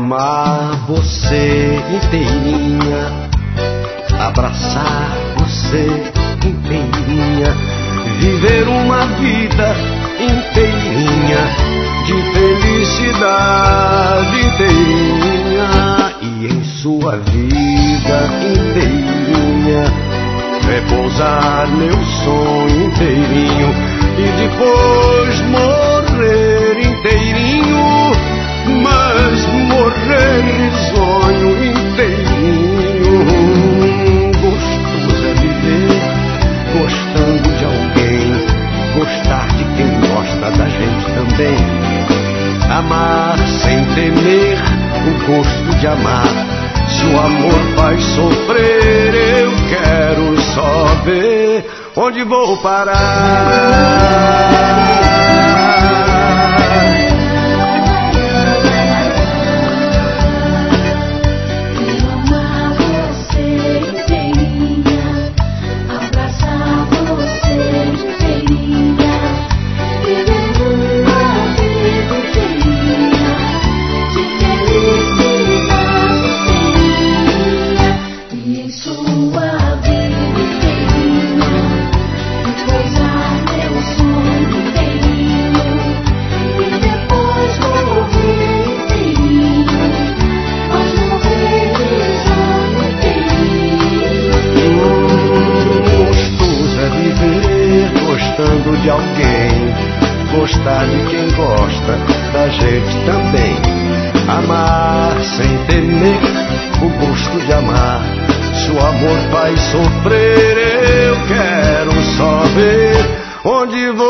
amar você inteirinha, abraçar você inteirinha, viver uma vida inteirinha, de felicidade inteirinha, e em sua vida inteirinha repousar meu sonho inteirinho, e depois morrer inteirinho, mas morrer risonho inteirinho. Gostoso é viver gostando de alguém, gostar de quem gosta da gente também, amar sem temer o gosto de amar. Se o amor faz sofrer, eu quero só ver onde vou parar. De alguém, gostar de quem gosta da gente também, amar sem temer o gosto de amar. Se o amor faz sofrer, eu quero só ver onde vou